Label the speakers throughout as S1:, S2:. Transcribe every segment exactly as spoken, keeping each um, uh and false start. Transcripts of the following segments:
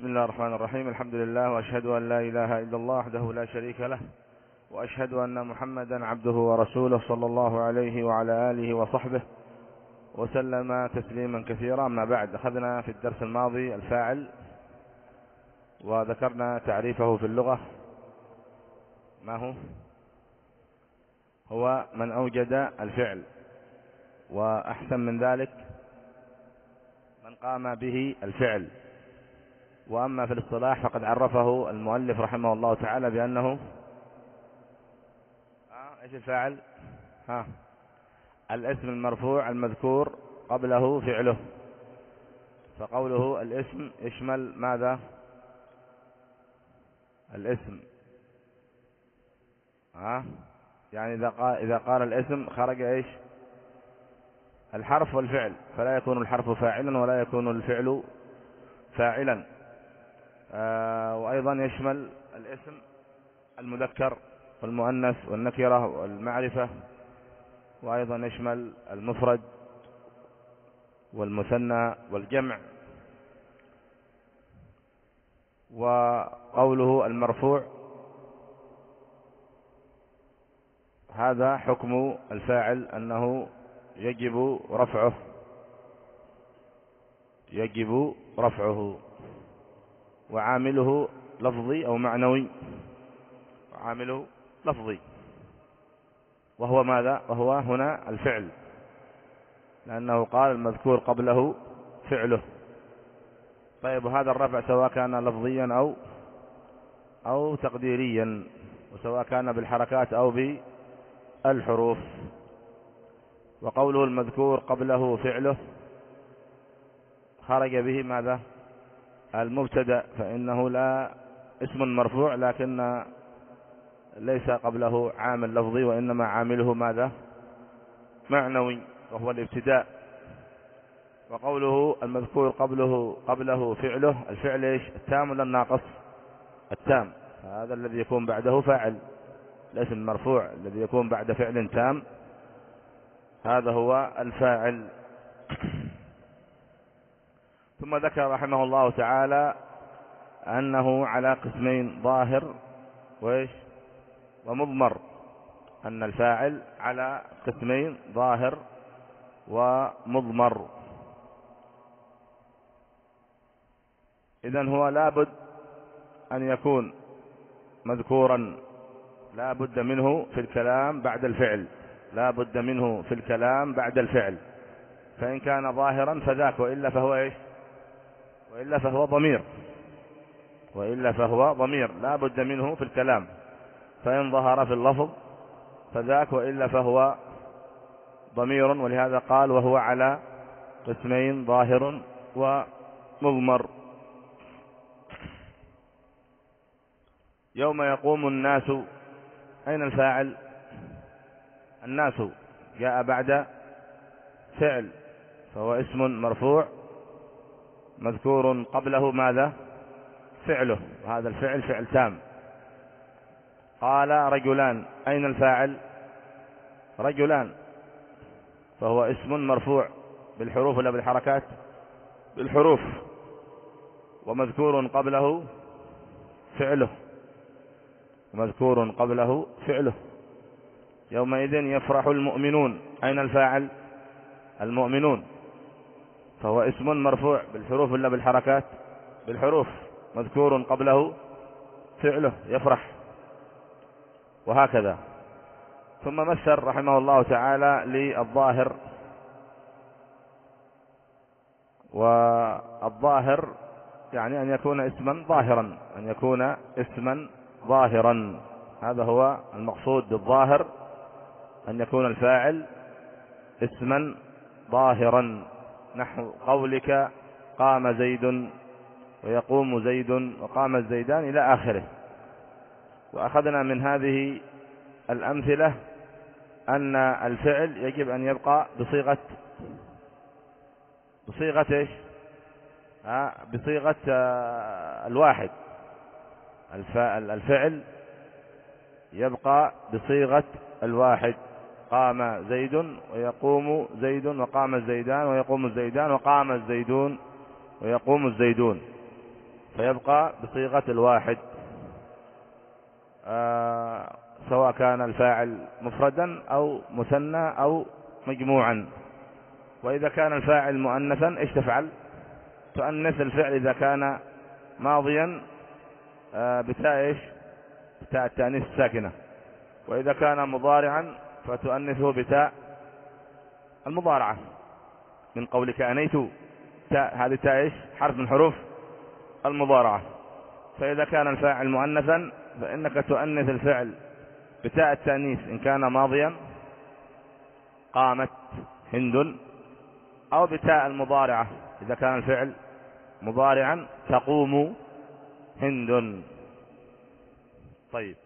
S1: بسم الله الرحمن الرحيم. الحمد لله، وأشهد أن لا إله إلا الله وحده لا شريك له، وأشهد أن محمدا عبده ورسوله صلى الله عليه وعلى آله وصحبه وسلم تسليما كثيرا. أما بعد، أخذنا في الدرس الماضي الفاعل وذكرنا تعريفه في اللغة. ما هو؟ هو من أوجد الفعل، وأحسن من ذلك من قام به الفعل. وأما في الاصطلاح فقد عرفه المؤلف رحمه الله تعالى بأنه آه إيش الفاعل؟ ها الاسم المرفوع المذكور قبله فعله. فقوله الاسم يشمل ماذا؟ الاسم ها يعني إذا قال, إذا قال الاسم خرج إيش؟ الحرف والفعل، فلا يكون الحرف فاعلا ولا يكون الفعل فاعلا. آه وأيضا يشمل الاسم المذكر والمؤنث والنكرة والمعرفة، وأيضا يشمل المفرد والمثنى والجمع. وقوله المرفوع هذا حكم الفاعل أنه يجب رفعه يجب رفعه وعامله لفظي أو معنوي. وعامله لفظي وهو ماذا؟ وهو هنا الفعل، لأنه قال المذكور قبله فعله. طيب، هذا الرفع سواء كان لفظيا أو أو تقديريا، وسواء كان بالحركات أو بالحروف. وقوله المذكور قبله فعله خرج به ماذا؟ المبتدأ، فإنه لا اسم مرفوع لكن ليس قبله عامل لفظي، وإنما عامله ماذا؟ معنوي، وهو الابتداء. وقوله المذكور قبله قبله فعله، الفعل ايش؟ التام ولا الناقص؟ التام، هذا الذي يكون بعده فاعل. الاسم المرفوع الذي يكون بعد فعل تام هذا هو الفاعل. ثم ذكر رحمه الله تعالى أنه على قسمين: ظاهر وإيش؟ ومضمر. أن الفاعل على قسمين: ظاهر ومضمر. إذن هو لابد أن يكون مذكورا، لا بد منه في الكلام بعد الفعل، لا بد منه في الكلام بعد الفعل. فإن كان ظاهرا فذاك، وإلا فهو إيش؟ وإلا فهو ضمير، وإلا فهو ضمير لا بد منه في الكلام. فإن ظهر في اللفظ فذاك، وإلا فهو ضمير. ولهذا قال وهو على قسمين: ظاهر ومضمر. يوم يقوم الناس، أين الفاعل؟ الناس جاء بعد فعل، فهو اسم مرفوع مذكور قبله ماذا؟ فعله، وهذا الفعل فعل تام. قال رجلان، أين الفاعل؟ رجلان، فهو اسم مرفوع بالحروف ولا بالحركات؟ بالحروف، ومذكور قبله فعله، مذكور قبله فعله. يومئذ يفرح المؤمنون، أين الفاعل؟ المؤمنون، فهو اسم مرفوع بالحروف ولا بالحركات؟ بالحروف، مذكور قبله فعله يفرح، وهكذا. ثم مثل رحمه الله تعالى للظاهر. والظاهر يعني أن يكون اسما ظاهرا، أن يكون اسما ظاهرا، هذا هو المقصود بالظاهر، أن يكون الفاعل اسما ظاهرا، نحو قولك قام زيد ويقوم زيد وقام الزيدان إلى آخره. وأخذنا من هذه الأمثلة أن الفعل يجب أن يبقى بصيغة بصيغة إيش؟ آه بصيغة آه الواحد. الفعل يبقى بصيغة الواحد: قام زيد ويقوم زيد وقام الزيدان ويقوم الزيدان وقام الزيدون ويقوم الزيدون. فيبقى بصيغة الواحد، آه سواء كان الفاعل مفردا أو مثنى أو مجموعا. وإذا كان الفاعل مؤنثا ايش تفعل؟ تؤنث الفعل إذا كان ماضيا آه بتاء ايش؟ بتاء التأنيث الساكنة. وإذا كان مضارعا فتؤنثه بتاء المضارعة، من قولك أنيت، تاء هذه تاء ايش؟ حرف من حروف المضارعة. فإذا كان الفاعل مؤنثا فإنك تؤنث الفعل بتاء التأنيث إن كان ماضيا، قامت هند، أو بتاء المضارعة إذا كان الفعل مضارعا، تقوم هند. طيب،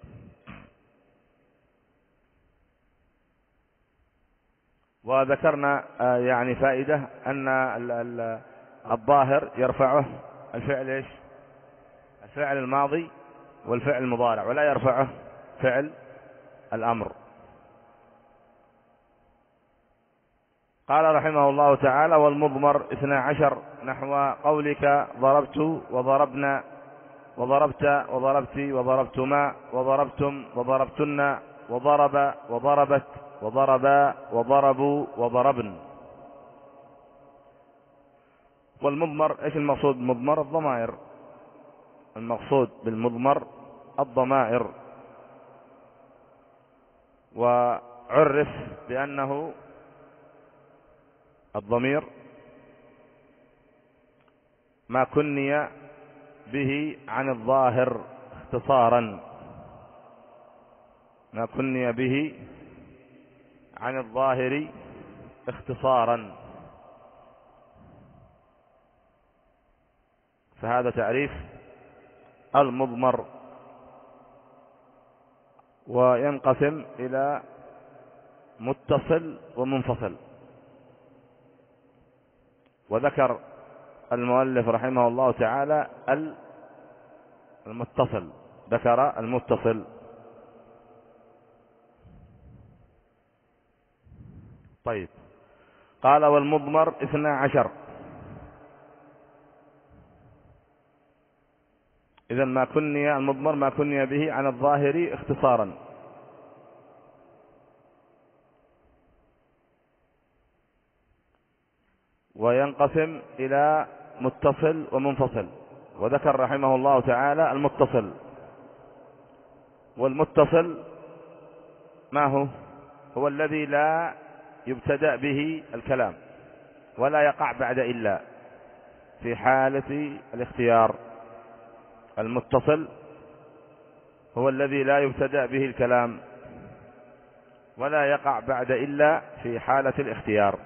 S1: وذكرنا يعني فائدة أن الظاهر يرفعه الفعل ايش؟ الفعل الماضي والفعل المضارع، ولا يرفعه فعل الأمر. قال رحمه الله تعالى: والمضمر اثنا عشر، نحو قولك ضربت وضربنا وضربت وضربت وضربتما وضربتم وضربتن وضرب وضربت وضربا وضربوا وضربن. والمضمر ايش المقصود بالمضمر؟ الضمائر. المقصود بالمضمر الضمائر، وعرف بأنه الضمير ما كني به عن الظاهر اختصارا، ما كني به عن الظاهر اختصارا. فهذا تعريف المضمر. وينقسم إلى متصل ومنفصل. وذكر المؤلف رحمه الله تعالى المتصل، ذكر المتصل. طيب، قال: والمضمر اثنا عشر. إذن ما كني المضمر ما كني به عن الظاهر اختصارا. وينقسم إلى متصل ومنفصل. وذكر رحمه الله تعالى المتصل. والمتصل ما هو؟ هو الذي لا يبتدأ به الكلام ولا يقع بعد إلا في حالة الاختيار. المتصل هو الذي لا يبتدأ به الكلام ولا يقع بعد إلا في حالة الاختيار.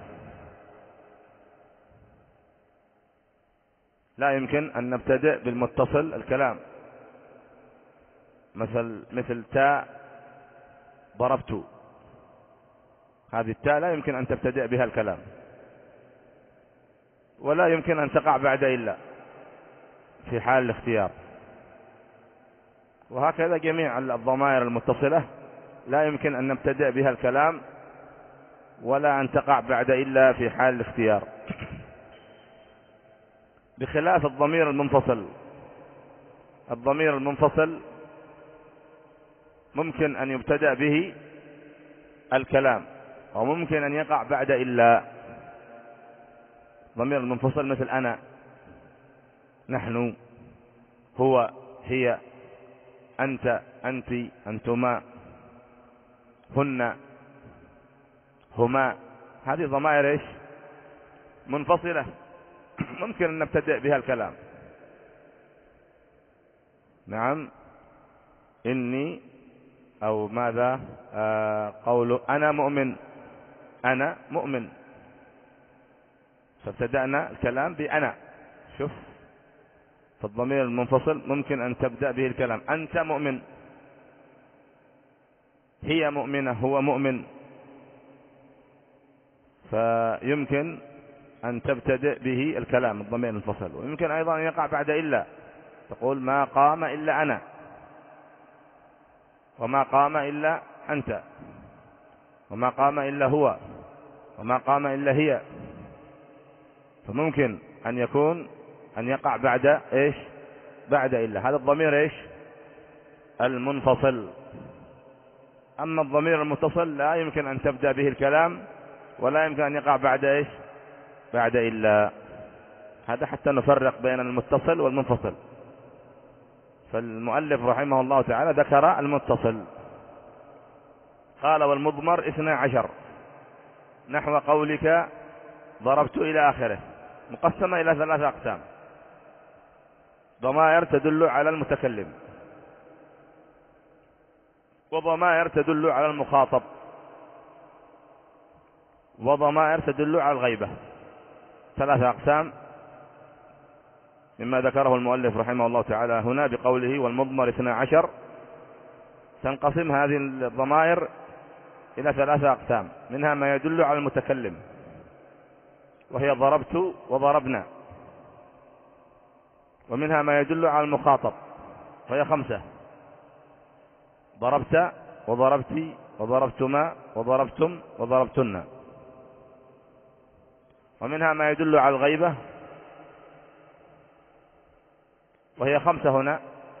S1: لا يمكن أن نبتدئ بالمتصل الكلام، مثل مثل تاء ضربت، هذه التاء لا يمكن أن تبتدئ بها الكلام ولا يمكن أن تقع بعد إلا في حال الاختيار. وهكذا جميع الضمائر المتصلة لا يمكن أن نبتدئ بها الكلام ولا أن تقع بعد إلا في حال الاختيار، بخلاف الضمير المنفصل. الضمير المنفصل ممكن أن يبتدأ به الكلام وممكن أن يقع بعد إلا. الضمير المنفصل مثل أنا، نحن، هو، هي، أنت، أنت، أنتما، هن، هما. هذه ضمائر إيش؟ منفصلة ممكن أن نبتدئ بها الكلام. نعم، إني، أو ماذا آه قول أنا مؤمن، أنا مؤمن، فابتدأنا الكلام بأنا. شوف، فالضمير المنفصل ممكن أن تبدأ به الكلام. أنت مؤمن، هي مؤمنة، هو مؤمن، فيمكن أن تبتدئ به الكلام الضمير المنفصل. ويمكن أيضا أن يقع بعد إلا، تقول ما قام إلا أنا، وما قام إلا أنت، وما قام إلا هو، وما قام إلا هي. فممكن أن يكون أن يقع بعد إيش؟ بعد إلا. هذا الضمير إيش؟ المنفصل. أما الضمير المتصل لا يمكن أن تبدأ به الكلام ولا يمكن أن يقع بعد إيش؟ بعد إلا. هذا حتى نفرق بين المتصل والمنفصل. فالمؤلف رحمه الله تعالى ذكر المتصل. قال والمضمر اثنى عشر نحو قولك ضربت إلى آخره، مقسمة إلى ثلاثة أقسام: ضمائر تدل على المتكلم، وضمائر تدل على المخاطب، وضمائر تدل على الغيبة. ثلاثة أقسام مما ذكره المؤلف رحمه الله تعالى هنا بقوله والمضمر اثنى عشر. تنقسم هذه الضمائر إلى ثلاثة أقسام: منها ما يدل على المتكلم وهي ضربت وضربنا، ومنها ما يدل على المخاطب وهي خمسة: ضربت وضربتي وضربتما وضربتم وضربتن، ومنها ما يدل على الغيبة وهي خمسة هنا.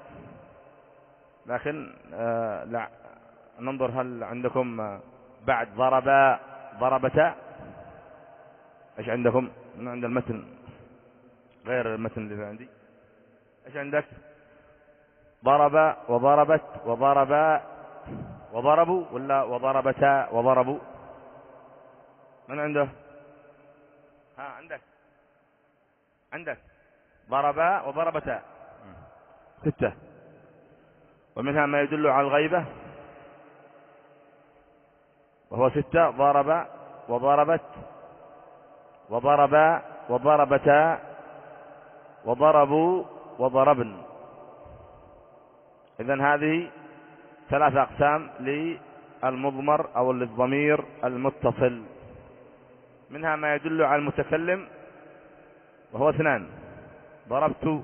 S1: لكن آه لا ننظر هل عندكم بعد ضربا ضربتا ايش عندكم؟ من عند المتن غير المتن اللي عندي. ايش عندك؟ ضرب وضربت وضربا وضربوا ولا وضربتا وضربوا؟ من عنده؟ ها عندك عندك ضربا وضربتا ستة. ومنها ما يدل على الغيبة وهو ستة: ضرب وضربت وضربا وضربتا وضربوا وضربن. إذن هذه ثلاثة أقسام للمضمر أو للضمير المتصل. منها ما يدل على المتكلم وهو اثنان: ضربت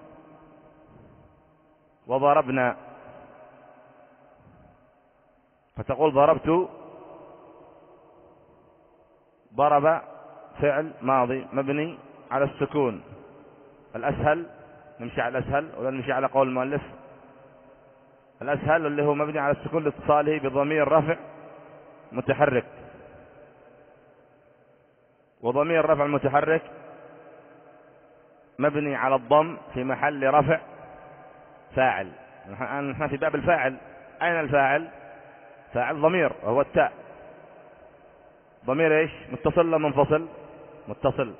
S1: وضربنا. فتقول ضربت ضرب فعل ماضي مبني على السكون. الأسهل نمشي على الأسهل ولا نمشي على قول المؤلف؟ الأسهل اللي هو مبني على السكون لاتصاله بضمير رفع متحرك، وضمير رفع المتحرك مبني على الضم في محل رفع فاعل. نحن في باب الفاعل. أين الفاعل؟ فاعل ضمير وهو التاء. ضمير ايش؟ متصل ولا منفصل؟ متصل.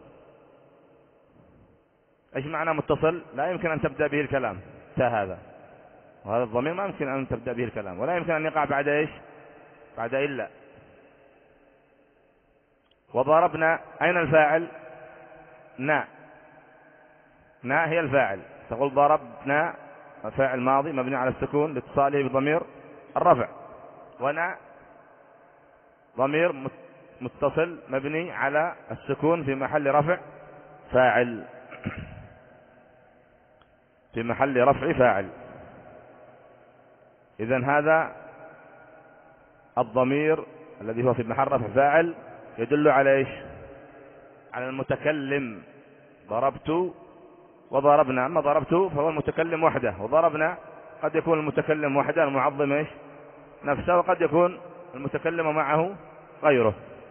S1: ايش معنى متصل؟ لا يمكن ان تبدأ به الكلام. تاء هذا، وهذا الضمير ما يمكن ان تبدأ به الكلام، ولا يمكن ان يقع بعد ايش؟ بعد الا. وضربنا، اين الفاعل؟ نا. نا هي الفاعل. تقول ضربنا فاعل ماضي مبني على السكون لاتصاله بضمير الرفع، ونا ضمير متصل مبني على السكون في محل رفع فاعل، في محل رفع فاعل. إذن هذا الضمير الذي هو في محل رفع فاعل يدل على ايش؟ على المتكلم. ضربت وضربنا. أما ضربت فهو المتكلم وحده، وضربنا قد يكون المتكلم وحده المعظم ايش؟ نفسه، وقد يكون المتكلم معه غيره.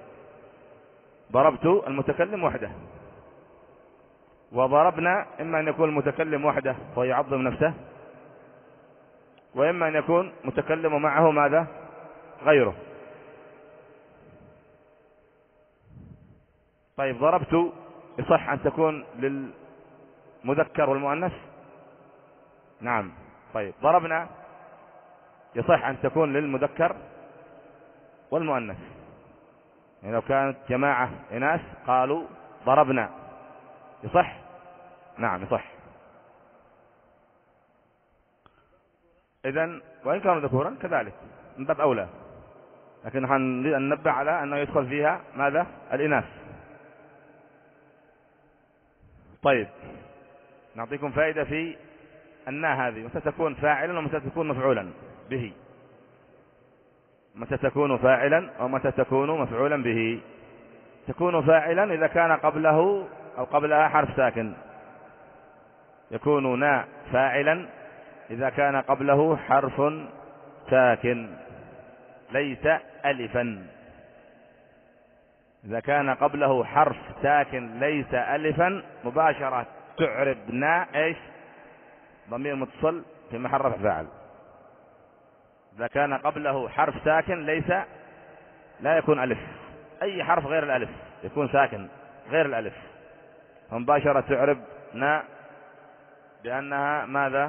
S1: ضربت المتكلم وحده، وضربنا إما أن يكون المتكلم وحده ويعظم نفسه، وإما أن يكون متكلم معه ماذا؟ غيره. طيب ضربت يصح أن تكون للمذكر والمؤنث؟ نعم. طيب ضربنا يصح أن تكون للمذكر والمؤنث. يعني لو كانت جماعة إناث قالوا ضربنا يصح؟ نعم يصح. إذن وإن كانوا ذكورا كذلك من باب أولى، لكن نحن نريد أن ننبه على أنه يدخل فيها ماذا؟ الإناث. طيب نعطيكم فائدة في النا هذه: متى تكون فاعلا ومتى تكون مفعولا به؟ متى تكون فاعلا ومتى تكون مفعولا به؟ تكون فاعلا إذا كان قبله أو قبلها حرف ساكن، يكون ناء فاعلا إذا كان قبله حرف ساكن ليس ألفا. إذا كان قبله حرف ساكن ليس ألفا مباشرة تعرب ناء إيش؟ ضمير متصل في محل رفع فاعل. إذا كان قبله حرف ساكن ليس لا يكون ألف، أي حرف غير الألف يكون ساكن غير الألف، فمباشرة تعرب ناء بأنها ماذا؟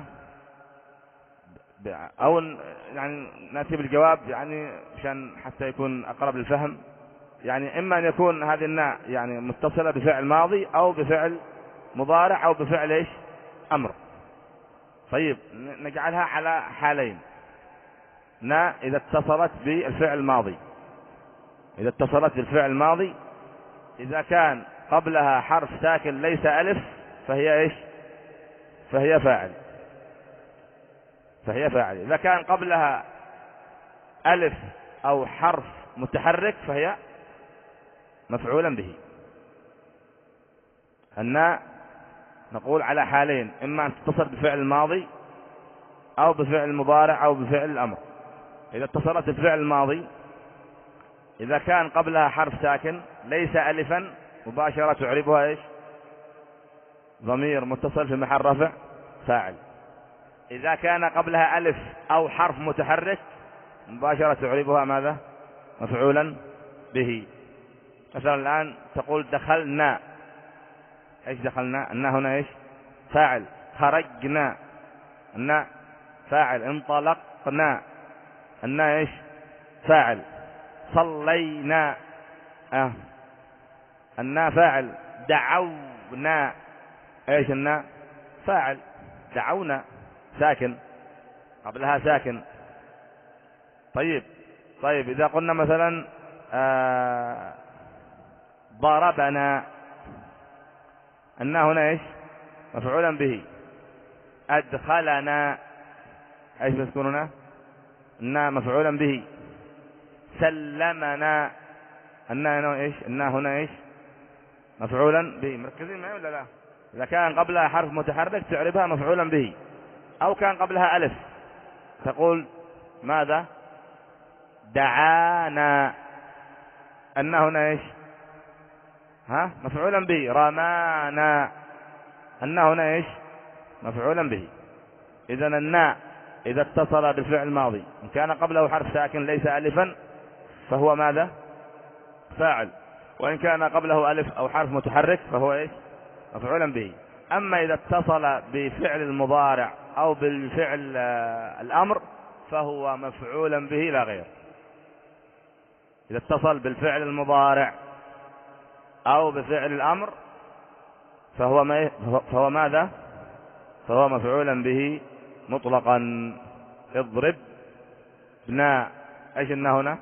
S1: أو يعني نأتي بالجواب يعني عشان حتى يكون أقرب للفهم. يعني إما أن يكون هذه الناء يعني متصلة بفعل ماضي أو بفعل مضارع أو بفعل إيش؟ أمر. طيب نجعلها على حالين. ناء إذا اتصلت بالفعل الماضي، إذا اتصلت بالفعل الماضي إذا كان قبلها حرف ساكن ليس ألف فهي إيش؟ فهي فاعل، فهي فاعل. إذا كان قبلها ألف أو حرف متحرك فهي مفعولا به. الناء نقول على حالين، إما أن تتصل بفعل الماضي أو بفعل المضارع أو بفعل الأمر. إذا اتصلت بالفعل الماضي إذا كان قبلها حرف ساكن ليس ألفا مباشرة تعربها إيش؟ ضمير متصل في محل رفع فاعل. إذا كان قبلها ألف أو حرف متحرك مباشرة تعربها ماذا؟ مفعولا به. مثلا الآن تقول دخلنا، إيش دخلنا؟ الناء هنا إيش؟ فاعل. خرجنا، الناء فاعل. انطلقنا، الناء إيش؟ فاعل. صلينا، آه. الناء فاعل. دعونا، إيش الناء؟ فاعل. دعونا ساكن، قبلها ساكن. طيب طيب إذا قلنا مثلا آه ضربنا، الناء هنا إيش؟ مفعولا به. أدخلنا، إيش بتكون هنا؟ الناء مفعولا به. سلمنا، الناء هنا إيش؟ الناء هنا إيش؟ مفعولا به. مركزين معي ولا لا؟ إذا كان قبلها حرف متحرك تعربها مفعولا به، أو كان قبلها ألف تقول ماذا؟ دعانا، الناء هنا إيش؟ ها؟ مفعولا به. رمانا، الناء هنا إيش؟ مفعولا به. إذن الناء إذا اتصل بالفعل الماضي إن كان قبله حرف ساكن ليس ألفا فهو ماذا؟ فاعل. وإن كان قبله ألف أو حرف متحرك فهو إيش؟ مفعولا به. أما إذا اتصل بفعل المضارع أو بالفعل الأمر فهو مفعولا به لا غير. إذا اتصل بالفعل المضارع أو بفعل الأمر فهو ما فهو ماذا؟ فهو مفعولا به مطلقا. اضرب بنا، ايش النا هنا؟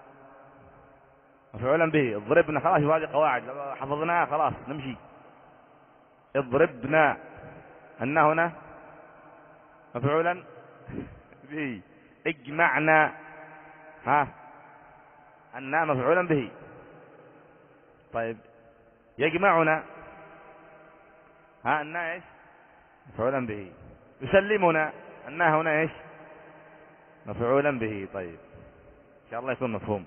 S1: مفعولا به. اضربنا، خلاص هذه قواعد حفظناها خلاص نمشي. اضربنا، النا هنا مفعولا به. اجمعنا، ها النا مفعولا به. طيب يجمعنا، ها النا ايش؟ مفعولا به. يسلمنا، النا هنا ايش؟ مفعولا به. طيب ان شاء الله يكون مفهوم.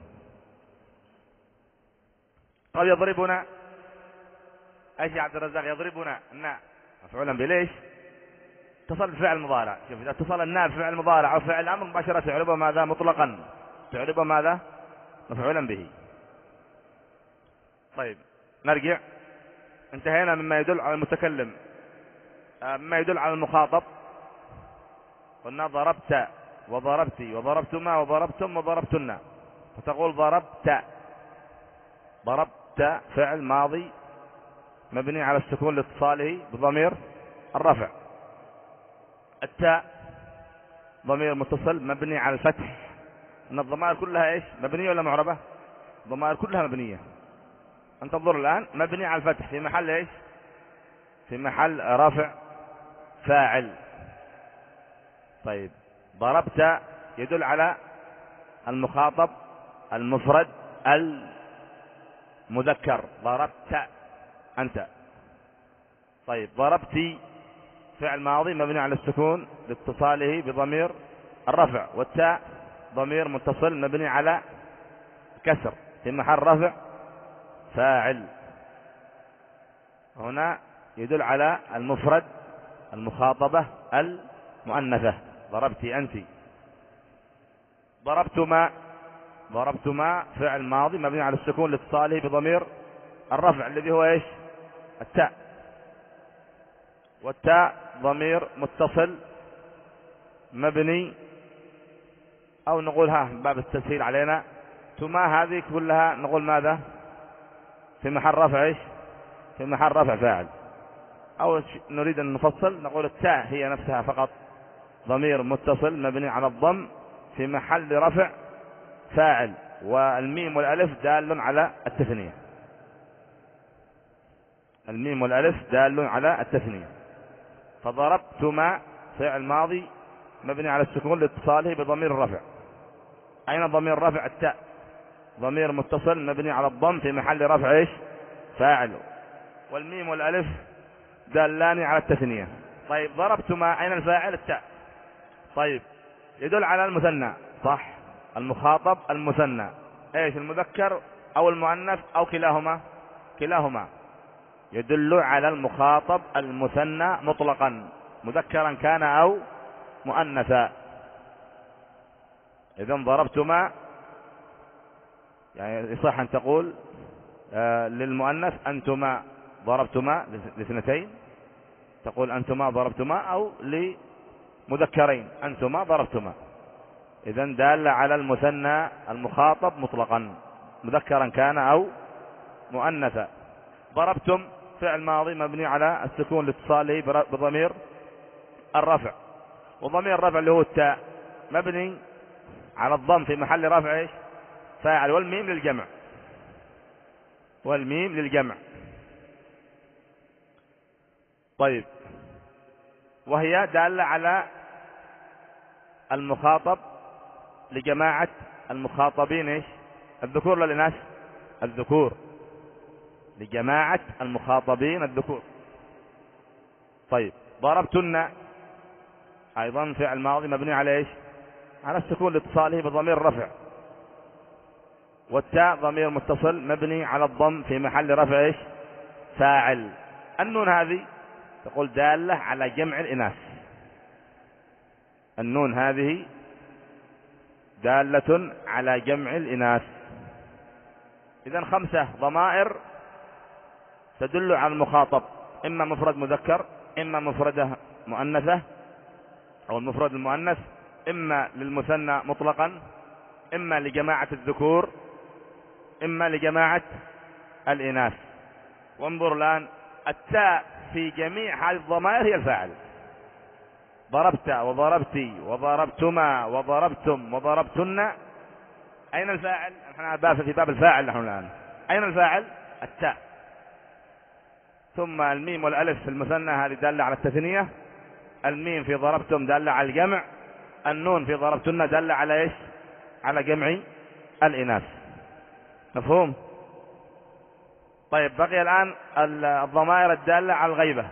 S1: طيب يضربنا، ايش يا عبد الرزاق؟ يضربنا، النا مفعولا به. ليش؟ اتصل بفعل مضارع. شوف اذا اتصل النا بفعل مضارع او فعل امر مباشره تعربه ماذا؟ مطلقا تعربه ماذا؟ مفعولا به. طيب نرجع. انتهينا مما يدل على المتكلم. مما يدل على المخاطب قلنا ضربت وضربتي وضربتما وضربتم وضربتن، فتقول ضربت. ضربت فعل ماضي مبني على السكون لاتصاله بضمير الرفع. التاء ضمير متصل مبني على الفتح. ان الضمائر كلها ايش؟ مبنيه ولا معربه؟ الضمائر كلها مبنيه. انت تنظر الان مبني على الفتح في محل ايش؟ في محل رفع فاعل. طيب ضربت يدل على المخاطب المفرد المذكر. ضربت أنت. طيب ضربتي فعل ماضي مبني على السكون لاتصاله بضمير الرفع، والتاء ضمير متصل مبني على كسر في محل رفع فاعل. هنا يدل على المفرد المخاطبة المؤنثة. ضربت أنت. ضربتما. ضربتما فعل ماضي مبني على السكون لاتصاله بضمير الرفع الذي هو ايش؟ التاء، والتاء ضمير متصل مبني، او نقولها باب التسهيل علينا، تما هذه كلها نقول ماذا؟ في محل رفع ايش؟ في محل رفع فاعل. او نريد ان نفصل نقول التاء هي نفسها فقط ضمير متصل مبني على الضم في محل رفع فاعل، والميم والالف دال على التثنية. الميم والالف دال على التثنية. فضربتما فعل ماضي مبني على السكون لاتصاله بضمير الرفع. اين ضمير الرفع؟ التاء، ضمير متصل مبني على الضم في محل رفع ايش؟ فاعل، والميم والالف دالان على التثنية. طيب ضربتما اين الفاعل؟ التاء. طيب يدل على المثنى، صح؟ المخاطب المثنى، ايش؟ المذكر او المؤنث او كلاهما؟ كلاهما. يدل على المخاطب المثنى مطلقا، مذكرا كان او مؤنثا. اذا ضربتما يعني يصح ان تقول آه للمؤنث انتما ضربتما لاثنتين، تقول انتما ضربتما، او لمذكرين انتما ضربتما. اذا دال على المثنى المخاطب مطلقا، مذكرا كان او مؤنثا. ضربتم فعل ماضي مبني على السكون لاتصاله بضمير الرفع، وضمير الرفع اللي هو التاء مبني على الضم في محل رفع ايش؟ فاعل، والميم للجمع، والميم للجمع. طيب وهي دالة على المخاطب لجماعة المخاطبين ايش؟ الذكور ولا الاناث؟ الذكور، لجماعة المخاطبين الذكور. طيب ضربتن ايضا فعل ماضي مبني على ايش؟ على السكون لاتصاله بضمير الرفع، والتاء ضمير متصل مبني على الضم في محل رفع ايش؟ فاعل. النون هذه تقول دالة على جمع الإناث. النون هذه دالة على جمع الإناث. إذن خمسة ضمائر تدل على المخاطب، إما مفرد مذكر، إما مفردة مؤنثة أو المفرد المؤنث، إما للمثنى مطلقا، إما لجماعة الذكور، إما لجماعة الإناث. وانظر الآن التاء في جميع هذه الضمائر هي الفاعل. ضربت وضربتي وضربتما وضربتم وضربتن، أين الفاعل؟ نحن في باب الفاعل نحن الآن. أين الفاعل؟ التاء. ثم الميم والألف في المثنى هذه دالة على التثنية، الميم في ضربتم دالة على الجمع، النون في ضربتن دالة على إيش؟ على جمع الإناث. مفهوم؟ طيب بقي الآن الضمائر الدالة على الغيبة،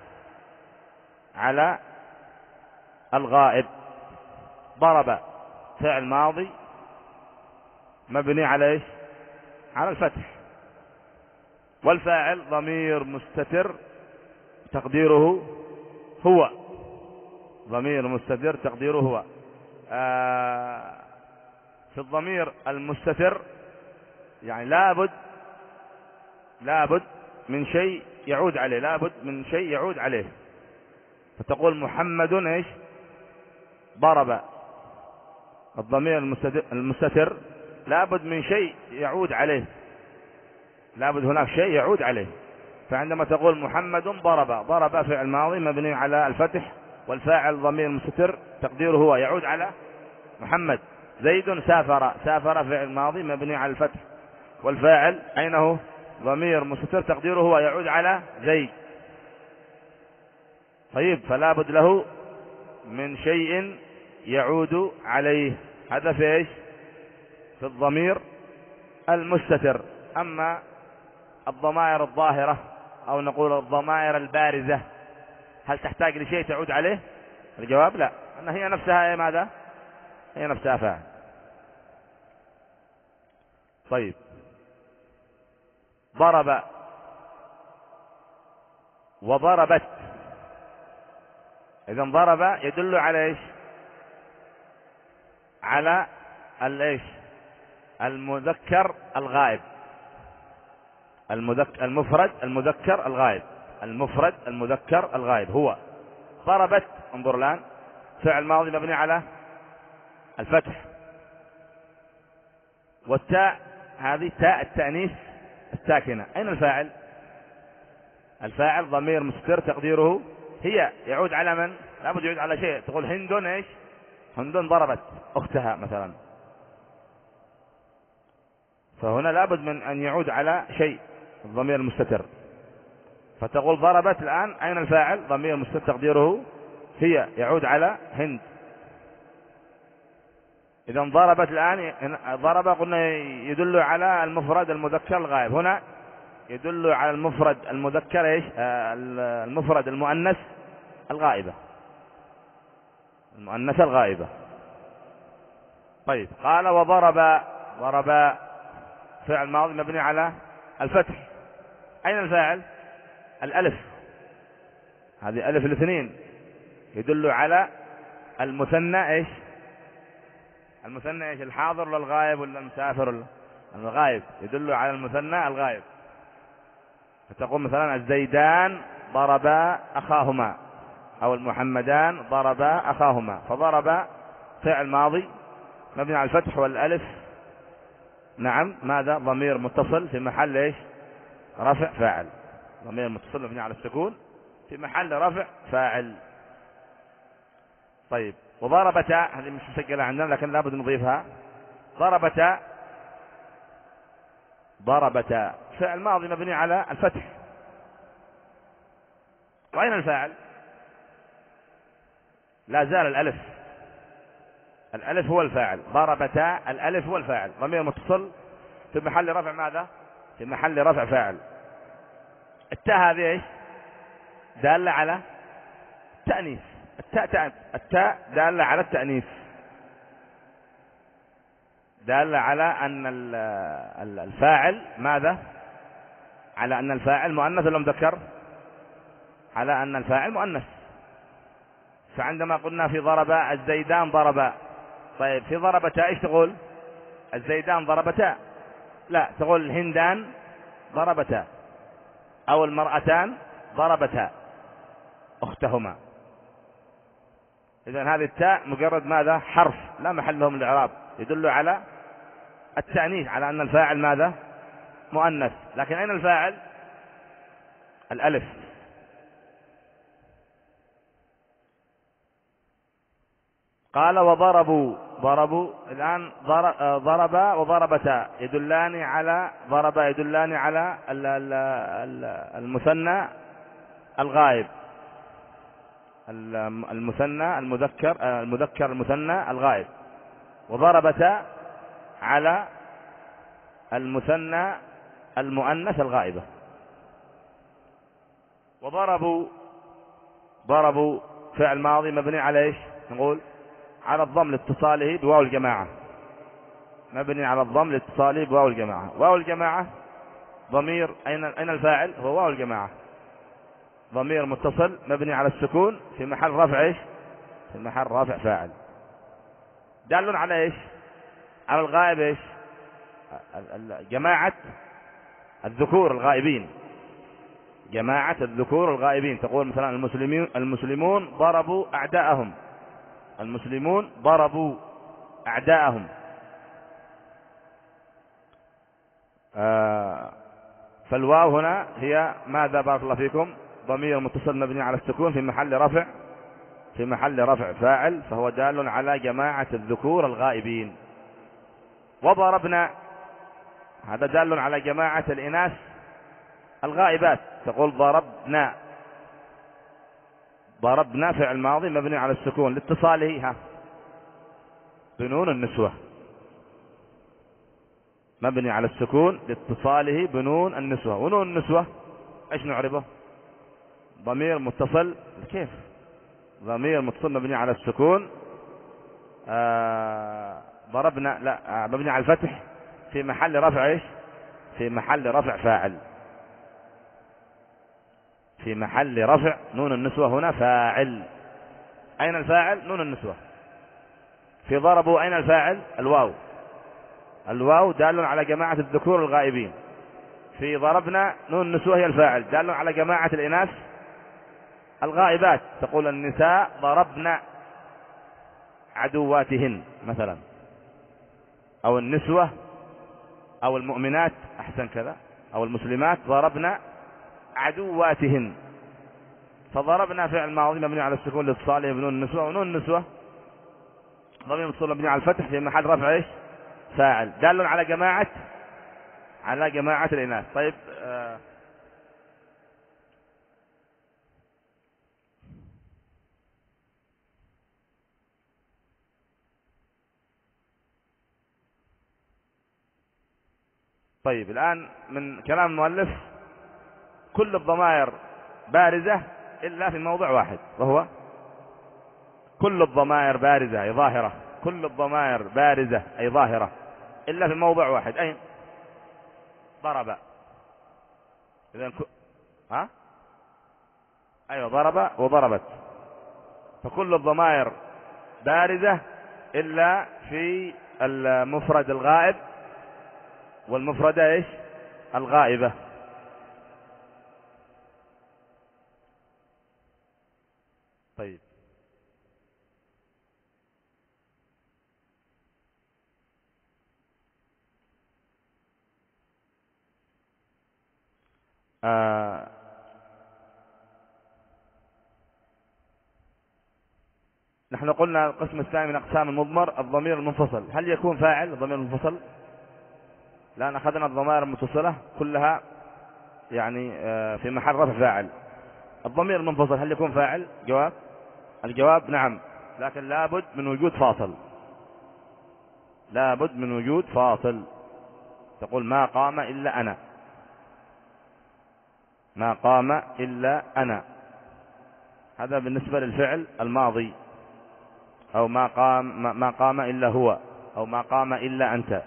S1: على الغائب. ضرب فعل ماضي مبني على ايش؟ على الفتح، والفاعل ضمير مستتر تقديره هو، ضمير مستتر تقديره هو. آه في الضمير المستتر يعني لابد لابد من شيء يعود عليه، لابد من شيء يعود عليه. فتقول محمد ايش؟ ضرب. الضمير المستتر لابد من شيء يعود عليه، لابد هناك شيء يعود عليه. فعندما تقول محمد ضرب، ضرب فعل ماضي مبني على الفتح، والفاعل ضمير مستتر تقديره هو يعود على محمد. زيد سافر، سافر فعل ماضي مبني على الفتح، والفاعل أين هو؟ ضمير مستتر تقديره هو يعود على زيد. طيب فلا بد له من شيء يعود عليه. هذا في ايش؟ في الضمير المستتر. اما الضمائر الظاهرة او نقول الضمائر البارزة هل تحتاج لشيء تعود عليه؟ الجواب لا، أن هي نفسها إيه ماذا؟ هي نفسها فاعل. طيب ضرب وضربت، إذن ضرب يدل على إيش؟ على الإيش؟ المذكر الغائب، المذكر المفرد المذكر الغائب، المفرد المذكر الغائب هو ضربت. انظر الآن، فعل ماضي مبني على الفتح، والتاء هذه تاء التأنيث الساكنة، أين الفاعل؟ الفاعل ضمير مستتر تقديره هي، يعود على من؟ لابد يعود على شيء. تقول هند ايش؟ هند ضربت اختها مثلا، فهنا لابد من ان يعود على شيء الضمير المستتر، فتقول ضربت. الان اين الفاعل؟ ضمير مستتر تقديره هي، يعود على هند. اذا ضربت الان، ضرب قلنا يدل على المفرد المذكر الغائب، هنا يدل على المفرد المذكر ايش؟ آه المفرد المؤنث الغائبة، المؤنثة الغائبة. طيب قال وضرب، ضرب فعل ماضي مبني على الفتح، أين الفاعل؟ الألف، هذه ألف الاثنين يدل على المثنى ايش؟ المثنى ايش؟ الحاضر ولا الغائب ولا المسافر؟ الغائب، يدل على المثنى الغائب. فتقول مثلا الزيدان ضربا أخاهما، أو المحمدان ضربا أخاهما، فضرب فعل ماضي مبني على الفتح والألف نعم ماذا؟ ضمير متصل في محل ايش؟ رفع فاعل، ضمير متصل مبني على السكون في محل رفع فاعل. طيب وضربتا، هذه مش مسجلة عندنا لكن لابد نضيفها، ضربتا، ضربتا فعل ماضي مبني على الفتح، وأين الفاعل؟ لا زال الألف، الألف هو الفاعل، ضربتا الألف هو الفاعل، ضمير متصل في محل رفع ماذا؟ في محل رفع فاعل. التاء هذه ايش؟ دالة على التأنيث، التاء التاء دالة على التأنيث، دالة على أن الفاعل ماذا؟ على أن الفاعل مؤنث ولا مذكر؟ على أن الفاعل مؤنث. فعندما قلنا في ضربا الزيدان ضربا، طيب في ضربتا ايش تقول؟ الزيدان ضربتا؟ لا، تقول الهندان ضربتا، أو المرأتان ضربتا أختهما. إذن هذه التاء مجرد ماذا؟ حرف لا محل له من الإعراب، يدل على التأنيث، على أن الفاعل ماذا؟ مؤنث. لكن أين الفاعل؟ الألف. قال وضربوا، ضربوا الآن ضرب وضربتا يدلان على، ضرب يدلان على المثنى الغائب، المثنى المذكر المذكر المثنى الغائب، وضربتا على المثنى المؤنث الغائبة. وضربوا، ضربوا فعل ماضي مبني على ايش؟ نقول على الضم لاتصاله بواو الجماعة، مبني على الضم لاتصاله بواو الجماعة. واو الجماعة ضمير، أين أين الفاعل؟ هو واو الجماعة، ضمير متصل مبني على السكون في محل رفع ايش؟ في محل رفع فاعل، دال على ايش؟ على الغائب ايش؟ جماعة الذكور الغائبين، جماعة الذكور الغائبين. تقول مثلا المسلمين المسلمون ضربوا أعداءهم، المسلمون ضربوا أعداءهم. آه فالواو هنا هي ماذا؟ بارك الله فيكم، ضمير متصل مبني على السكون في محل رفع، في محل رفع فاعل، فهو دال على جماعة الذكور الغائبين. وضربنا، هذا دال على جماعة الإناث الغائبات. تقول ضربنا، ضربنا فعل ماضي مبني على السكون لاتصاله ها بنون النسوة، مبني على السكون لاتصاله بنون النسوة. ونون النسوة ايش نعربه؟ ضمير متصل كيف؟ ضمير متصل مبني على السكون. آه ضربنا لا آه مبني على الفتح في محل رفع ايش؟ في محل رفع فاعل. في محل رفع نون النسوة هنا فاعل. أين الفاعل؟ نون النسوة. في ضربوا أين الفاعل؟ الواو. الواو دال على جماعة الذكور الغائبين. في ضربنا نون النسوة هي الفاعل دال على جماعة الإناث الغائبات. تقول النساء ضربن عدواتهن مثلا، أو النسوة أو المؤمنات أحسن كذا، أو المسلمات ضربن عدواتهن. فضربنا فعل ماضي مبني على السكون للاتصال بنون النسوة، ونون النسوة ضمير متصل مبني على الفتح في محل رفع ايش؟ فاعل دال على جماعة على جماعة الإناث. طيب آه طيب الآن من كلام المؤلف كل الضمائر بارزة إلا في موضع واحد، وهو كل الضمائر بارزة أي ظاهرة. كل الضمائر بارزة أي ظاهرة إلا في موضع واحد. أين؟ ضرب. إذن ك... ها؟ أيوة ضرب وضربت. فكل الضمائر بارزة إلا في المفرد الغائب والمفردة إيش؟ الغائبة. طيب آه نحن قلنا القسم الثاني من أقسام المضمر الضمير المنفصل. هل يكون فاعل الضمير المنفصل؟ لأن أخذنا الضمائر المتصلة كلها يعني آه في محل رفع فاعل. الضمير المنفصل هل يكون فاعل؟ جواب الجواب نعم، لكن لابد من وجود فاصل. لابد من وجود فاصل. تقول ما قام إلا أنا، ما قام إلا أنا. هذا بالنسبة للفعل الماضي. أو ما قام ما قام إلا هو، أو ما قام إلا أنت.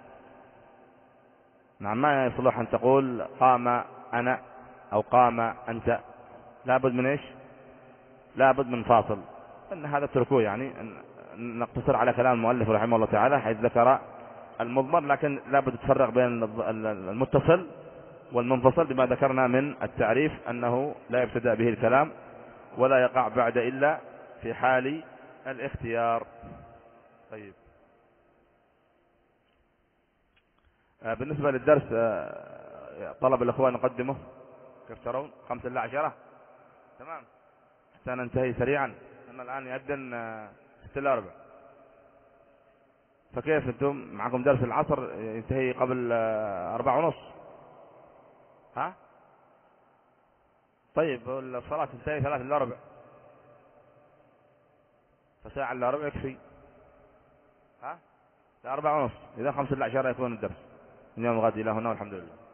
S1: نعم ما يصلح أن تقول قام أنا أو قام أنت. لابد من إيش؟ لابد من فاصل. أن هذا تركوه يعني نقتصر على كلام المؤلف رحمه الله تعالى حيث ذكر المضمر، لكن لابد تفرق بين المتصل والمنفصل بما ذكرنا من التعريف أنه لا يبتدأ به الكلام ولا يقع بعد إلا في حال الاختيار. طيب بالنسبة للدرس طلب الأخوان نقدمه كيف ترون؟ خمسة إلى عشرة تمام حتى ننتهي سريعا. أما الآن يأذن ستة إلى ربع، فكيف أنتم معكم درس العصر ينتهي قبل أربعة ونص؟ ها؟ طيب الصلاة تنتهي ثلاثة إلى ربع، فساعة إلى ربع يكفي. ها؟ لا أربعة ونص، إذا خمسة إلى عشرة يكون الدرس من يوم الغد إلى هنا والحمد لله.